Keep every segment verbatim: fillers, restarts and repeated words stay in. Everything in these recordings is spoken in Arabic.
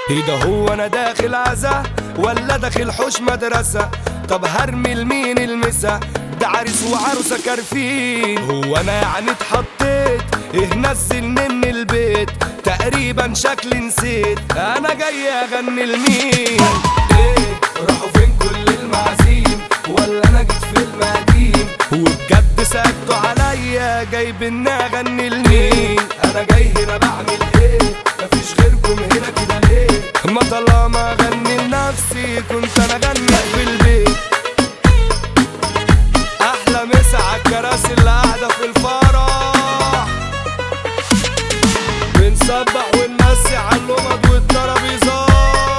ايه ده، هو انا داخل عزا ولا داخل حوش مدرسة؟ طب هرمي لمين المسا؟ ده عريس وعروسة كارفين. هو انا يعني اتحطيت؟ ايه نزلني من البيت؟ تقريبا شكلي نسيت انا جاي اغني لمين. ايه راحوا فين كل المعازيم؟ ولا انا جيت في المقاديم؟ وبجد سألتوا عليا جايبني اغني لمين؟ انا جاي هنا بعمل ايه؟ مفيش غيركم هنا كده ليه؟ ما طالما اغني لنفسي كنت انا اغني في البيت. احلى مسا عالكراسي اللي قاعده في الفرح، بنسبح ونمسي عاللمض والترابيزات.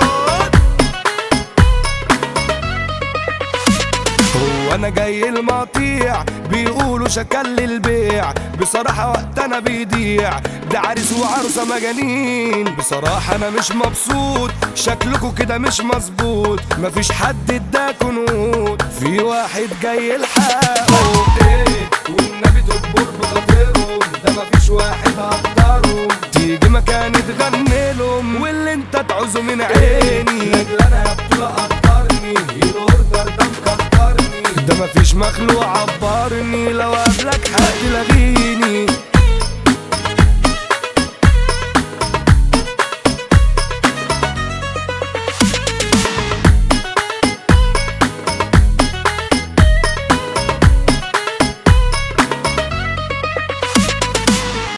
هو انا جاي المقطيع بيقولوا شكل البيع، بصراحة وقت انا بيضيع، ده عريس وعروسة مجانين. بصراحة انا مش مبسوط، شكلكوا كده مش مظبوط، مفيش حد اداكوا نقود، في واحد جاي يلحقه. ايه والنبي تكبر بخاطرهم، ده مفيش واحد هقدرهم، تيجي مكاني تغني لهم واللي انت تعوزه من عيني. لاجل انا يا بطولة قدرني، الاوردر ده مكترني، ده مفيش مخلوق عبرني. لو